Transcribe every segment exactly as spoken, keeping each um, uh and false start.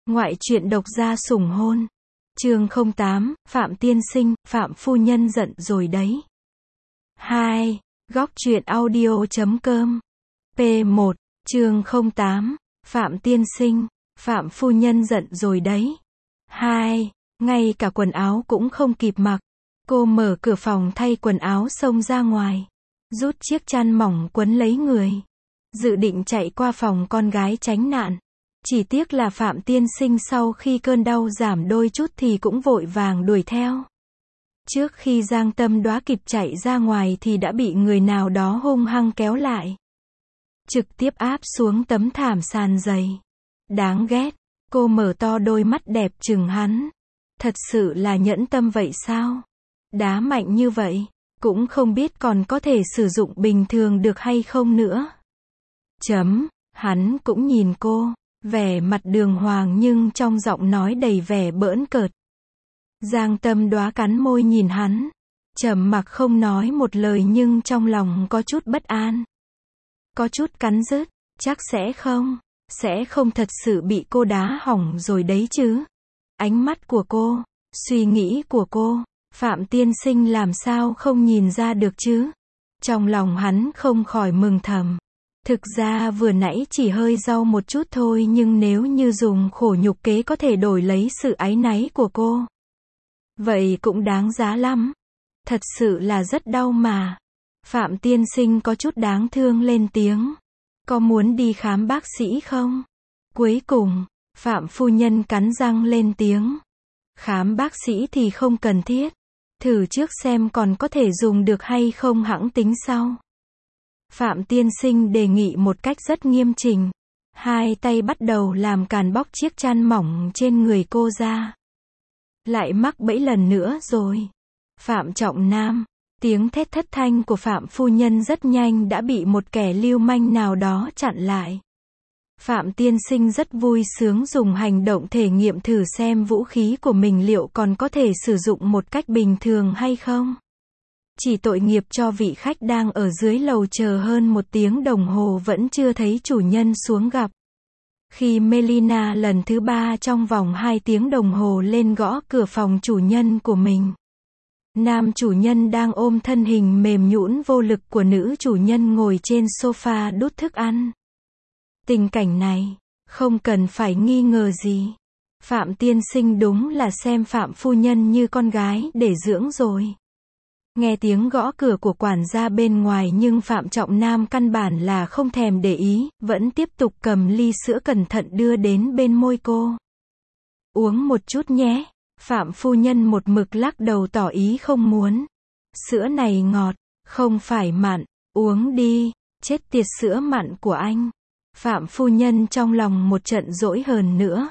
Ngoại truyện độc gia sủng hôn. Chương không tám, Phạm tiên sinh, Phạm phu nhân giận rồi đấy. hai. Góc truyện audio.com. P một. Chương không tám, Phạm tiên sinh, Phạm phu nhân giận rồi đấy. hai. Ngay cả quần áo cũng không kịp mặc. Cô mở cửa phòng thay quần áo xông ra ngoài. Rút chiếc chăn mỏng quấn lấy người. Dự định chạy qua phòng con gái tránh nạn. Chỉ tiếc là Phạm tiên sinh sau khi cơn đau giảm đôi chút thì cũng vội vàng đuổi theo. Trước khi Giang Tâm Đóa kịp chạy ra ngoài thì đã bị người nào đó hung hăng kéo lại. Trực tiếp áp xuống tấm thảm sàn dày. Đáng ghét, cô mở to đôi mắt đẹp trừng hắn. Thật sự là nhẫn tâm vậy sao? Đá mạnh như vậy, cũng không biết còn có thể sử dụng bình thường được hay không nữa. Chấm, hắn cũng nhìn cô. Vẻ mặt đường hoàng nhưng trong giọng nói đầy vẻ bỡn cợt. Giang Tâm Đóa cắn môi nhìn hắn. Trầm mặc không nói một lời nhưng trong lòng có chút bất an. Có chút cắn rứt, chắc sẽ không, sẽ không thật sự bị cô đá hỏng rồi đấy chứ. Ánh mắt của cô, suy nghĩ của cô, Phạm tiên sinh làm sao không nhìn ra được chứ. Trong lòng hắn không khỏi mừng thầm. Thực ra vừa nãy chỉ hơi đau một chút thôi nhưng nếu như dùng khổ nhục kế có thể đổi lấy sự áy náy của cô. Vậy cũng đáng giá lắm. Thật sự là rất đau mà. Phạm tiên sinh có chút đáng thương lên tiếng. Có muốn đi khám bác sĩ không? Cuối cùng, Phạm phu nhân cắn răng lên tiếng. Khám bác sĩ thì không cần thiết. Thử trước xem còn có thể dùng được hay không hẵng tính sau. Phạm tiên sinh đề nghị một cách rất nghiêm chỉnh. Hai tay bắt đầu làm càn bóc chiếc chăn mỏng trên người cô ra. Lại mắc bẫy lần nữa rồi. Phạm Trọng Nam. Tiếng thét thất thanh của Phạm phu nhân rất nhanh đã bị một kẻ lưu manh nào đó chặn lại. Phạm tiên sinh rất vui sướng dùng hành động thể nghiệm thử xem vũ khí của mình liệu còn có thể sử dụng một cách bình thường hay không. Chỉ tội nghiệp cho vị khách đang ở dưới lầu chờ hơn một tiếng đồng hồ vẫn chưa thấy chủ nhân xuống gặp. Khi Melina lần thứ ba trong vòng hai tiếng đồng hồ lên gõ cửa phòng chủ nhân của mình. Nam chủ nhân đang ôm thân hình mềm nhũn vô lực của nữ chủ nhân ngồi trên sofa đút thức ăn. Tình cảnh này, không cần phải nghi ngờ gì. Phạm tiên sinh đúng là xem Phạm phu nhân như con gái để dưỡng rồi. Nghe tiếng gõ cửa của quản gia bên ngoài nhưng Phạm Trọng Nam căn bản là không thèm để ý, vẫn tiếp tục cầm ly sữa cẩn thận đưa đến bên môi cô. Uống một chút nhé. Phạm phu nhân một mực lắc đầu tỏ ý không muốn. Sữa này ngọt, không phải mặn, uống đi, chết tiệt sữa mặn của anh. Phạm phu nhân trong lòng một trận dỗi hờn nữa.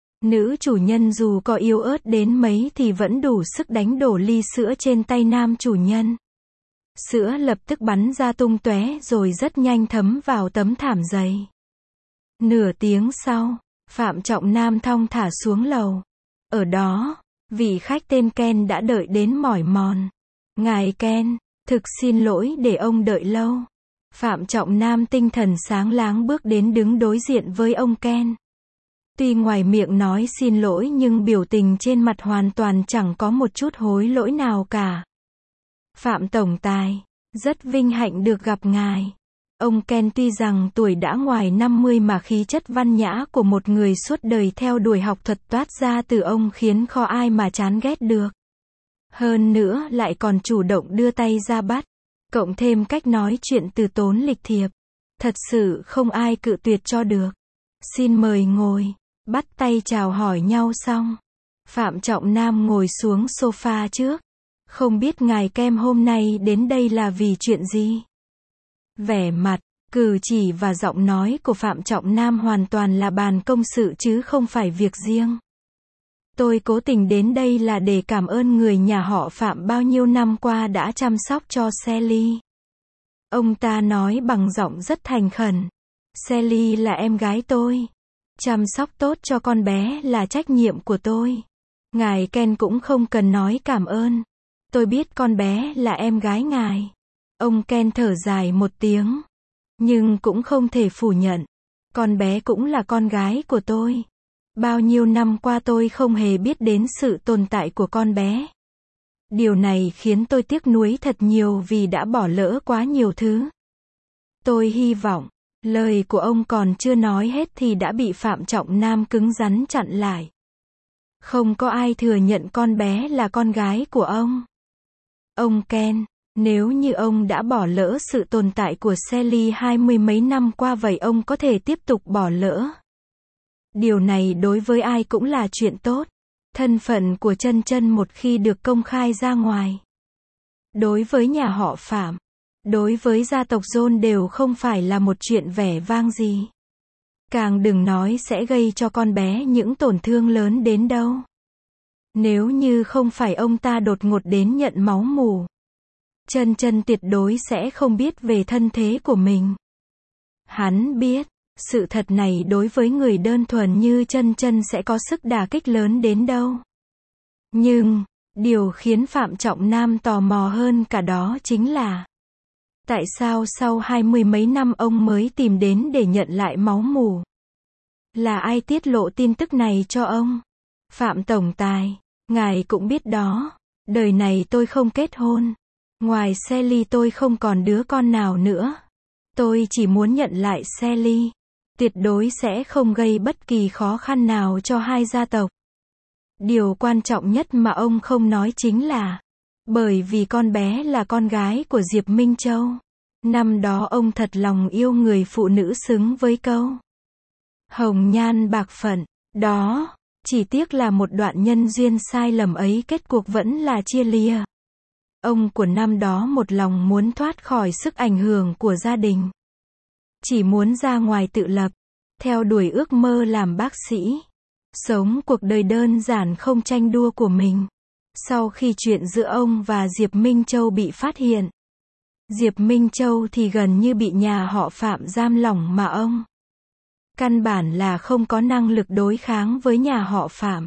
Nữ chủ nhân dù có yếu ớt đến mấy thì vẫn đủ sức đánh đổ ly sữa trên tay nam chủ nhân. Sữa lập tức bắn ra tung tóe rồi rất nhanh thấm vào tấm thảm dày. Nửa tiếng sau, Phạm Trọng Nam thong thả xuống lầu. Ở đó, vị khách tên Ken đã đợi đến mỏi mòn. Ngài Ken, thực xin lỗi để ông đợi lâu. Phạm Trọng Nam tinh thần sáng láng bước đến đứng đối diện với ông Ken. Tuy ngoài miệng nói xin lỗi nhưng biểu tình trên mặt hoàn toàn chẳng có một chút hối lỗi nào cả. Phạm Tổng Tài, rất vinh hạnh được gặp ngài. Ông Ken tuy rằng tuổi đã ngoài năm mươi mà khí chất văn nhã của một người suốt đời theo đuổi học thuật toát ra từ ông khiến khó ai mà chán ghét được. Hơn nữa lại còn chủ động đưa tay ra bắt. Cộng thêm cách nói chuyện từ tốn lịch thiệp. Thật sự không ai cự tuyệt cho được. Xin mời ngồi. Bắt tay chào hỏi nhau xong. Phạm Trọng Nam ngồi xuống sofa trước. Không biết ngài Kem hôm nay đến đây là vì chuyện gì? Vẻ mặt, cử chỉ và giọng nói của Phạm Trọng Nam hoàn toàn là bàn công sự chứ không phải việc riêng. Tôi cố tình đến đây là để cảm ơn người nhà họ Phạm bao nhiêu năm qua đã chăm sóc cho Sally. Ông ta nói bằng giọng rất thành khẩn. Sally là em gái tôi. Chăm sóc tốt cho con bé là trách nhiệm của tôi. Ngài Ken cũng không cần nói cảm ơn. Tôi biết con bé là em gái ngài. Ông Ken thở dài một tiếng. Nhưng cũng không thể phủ nhận. Con bé cũng là con gái của tôi. Bao nhiêu năm qua tôi không hề biết đến sự tồn tại của con bé. Điều này khiến tôi tiếc nuối thật nhiều vì đã bỏ lỡ quá nhiều thứ. Tôi hy vọng, lời của ông còn chưa nói hết thì đã bị Phạm Trọng Nam cứng rắn chặn lại. Không có ai thừa nhận con bé là con gái của ông. Ông Ken, nếu như ông đã bỏ lỡ sự tồn tại của Sally hai mươi mấy năm qua vậy ông có thể tiếp tục bỏ lỡ. Điều này đối với ai cũng là chuyện tốt. Thân phận của Chân Chân một khi được công khai ra ngoài. Đối với nhà họ Phạm, đối với gia tộc John đều không phải là một chuyện vẻ vang gì. Càng đừng nói sẽ gây cho con bé những tổn thương lớn đến đâu. Nếu như không phải ông ta đột ngột đến nhận máu mủ, Chân Chân tuyệt đối sẽ không biết về thân thế của mình. Hắn biết, sự thật này đối với người đơn thuần như Chân Chân sẽ có sức đả kích lớn đến đâu. Nhưng, điều khiến Phạm Trọng Nam tò mò hơn cả đó chính là tại sao sau hai mươi mấy năm ông mới tìm đến để nhận lại máu mủ? Là ai tiết lộ tin tức này cho ông? Phạm Tổng Tài, ngài cũng biết đó, đời này tôi không kết hôn. Ngoài Sally tôi không còn đứa con nào nữa. Tôi chỉ muốn nhận lại Sally. Tuyệt đối sẽ không gây bất kỳ khó khăn nào cho hai gia tộc. Điều quan trọng nhất mà ông không nói chính là, bởi vì con bé là con gái của Diệp Minh Châu. Năm đó ông thật lòng yêu người phụ nữ xứng với câu hồng nhan bạc phận, đó, chỉ tiếc là một đoạn nhân duyên sai lầm ấy kết cuộc vẫn là chia lìa. Ông của năm đó một lòng muốn thoát khỏi sức ảnh hưởng của gia đình. Chỉ muốn ra ngoài tự lập, theo đuổi ước mơ làm bác sĩ. Sống cuộc đời đơn giản không tranh đua của mình. Sau khi chuyện giữa ông và Diệp Minh Châu bị phát hiện, Diệp Minh Châu thì gần như bị nhà họ Phạm giam lỏng mà ông căn bản là không có năng lực đối kháng với nhà họ Phạm.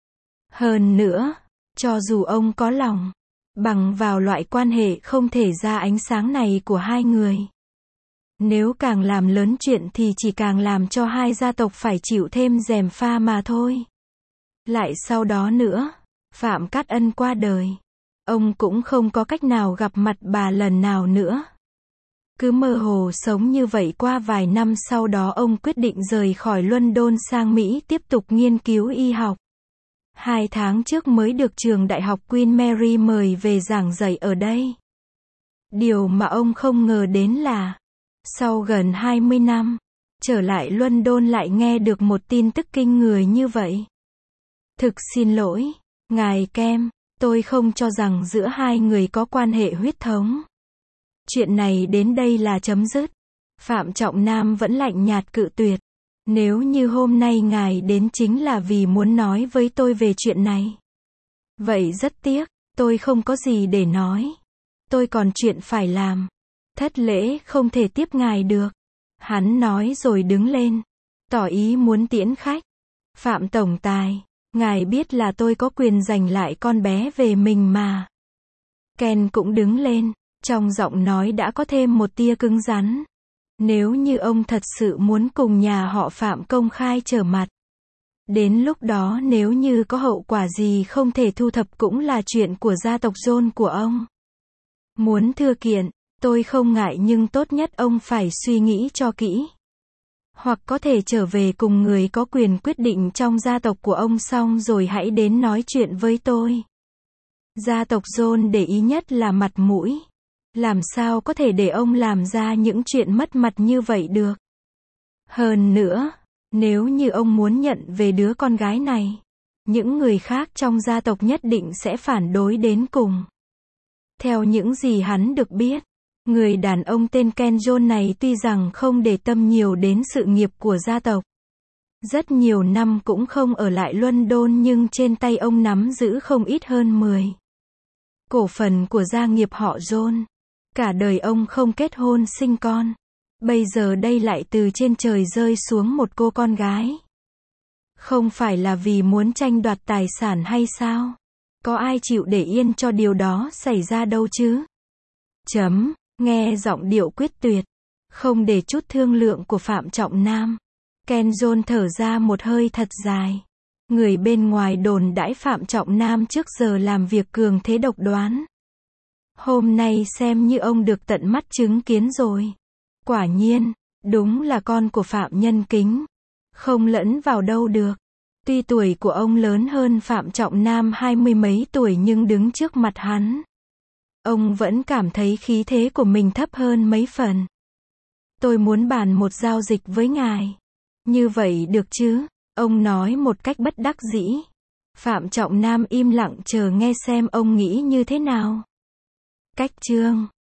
Hơn nữa, cho dù ông có lòng, bằng vào loại quan hệ không thể ra ánh sáng này của hai người, nếu càng làm lớn chuyện thì chỉ càng làm cho hai gia tộc phải chịu thêm gièm pha mà thôi. Lại sau đó nữa, Phạm Cát Ân qua đời. Ông cũng không có cách nào gặp mặt bà lần nào nữa. Cứ mơ hồ sống như vậy qua vài năm sau đó ông quyết định rời khỏi London sang Mỹ tiếp tục nghiên cứu y học. Hai tháng trước mới được trường đại học Queen Mary mời về giảng dạy ở đây. Điều mà ông không ngờ đến là, sau gần hai mươi năm, trở lại London lại nghe được một tin tức kinh người như vậy. Thực xin lỗi, ngài Kem, tôi không cho rằng giữa hai người có quan hệ huyết thống. Chuyện này đến đây là chấm dứt. Phạm Trọng Nam vẫn lạnh nhạt cự tuyệt. Nếu như hôm nay ngài đến chính là vì muốn nói với tôi về chuyện này, vậy rất tiếc, tôi không có gì để nói. Tôi còn chuyện phải làm. Thất lễ không thể tiếp ngài được. Hắn nói rồi đứng lên, tỏ ý muốn tiễn khách. Phạm Tổng Tài, ngài biết là tôi có quyền giành lại con bé về mình mà. Ken cũng đứng lên, trong giọng nói đã có thêm một tia cứng rắn. Nếu như ông thật sự muốn cùng nhà họ Phạm công khai trở mặt, đến lúc đó nếu như có hậu quả gì không thể thu thập cũng là chuyện của gia tộc John của ông. Muốn thưa kiện, tôi không ngại nhưng tốt nhất ông phải suy nghĩ cho kỹ. Hoặc có thể trở về cùng người có quyền quyết định trong gia tộc của ông xong rồi hãy đến nói chuyện với tôi. Gia tộc John để ý nhất là mặt mũi. Làm sao có thể để ông làm ra những chuyện mất mặt như vậy được. Hơn nữa, nếu như ông muốn nhận về đứa con gái này, những người khác trong gia tộc nhất định sẽ phản đối đến cùng. Theo những gì hắn được biết, người đàn ông tên Ken John này tuy rằng không để tâm nhiều đến sự nghiệp của gia tộc, rất nhiều năm cũng không ở lại London nhưng trên tay ông nắm giữ không ít hơn mười cổ phần của gia nghiệp họ John. Cả đời ông không kết hôn sinh con. Bây giờ đây lại từ trên trời rơi xuống một cô con gái. Không phải là vì muốn tranh đoạt tài sản hay sao? Có ai chịu để yên cho điều đó xảy ra đâu chứ? Chấm, nghe giọng điệu quyết tuyệt, không để chút thương lượng của Phạm Trọng Nam. Ken John thở ra một hơi thật dài. Người bên ngoài đồn đãi Phạm Trọng Nam trước giờ làm việc cường thế độc đoán. Hôm nay xem như ông được tận mắt chứng kiến rồi. Quả nhiên, đúng là con của Phạm Nhân Kính. Không lẫn vào đâu được. Tuy tuổi của ông lớn hơn Phạm Trọng Nam hai mươi mấy tuổi nhưng đứng trước mặt hắn, ông vẫn cảm thấy khí thế của mình thấp hơn mấy phần. Tôi muốn bàn một giao dịch với ngài. Như vậy được chứ? Ông nói một cách bất đắc dĩ. Phạm Trọng Nam im lặng chờ nghe xem ông nghĩ như thế nào. Cách chương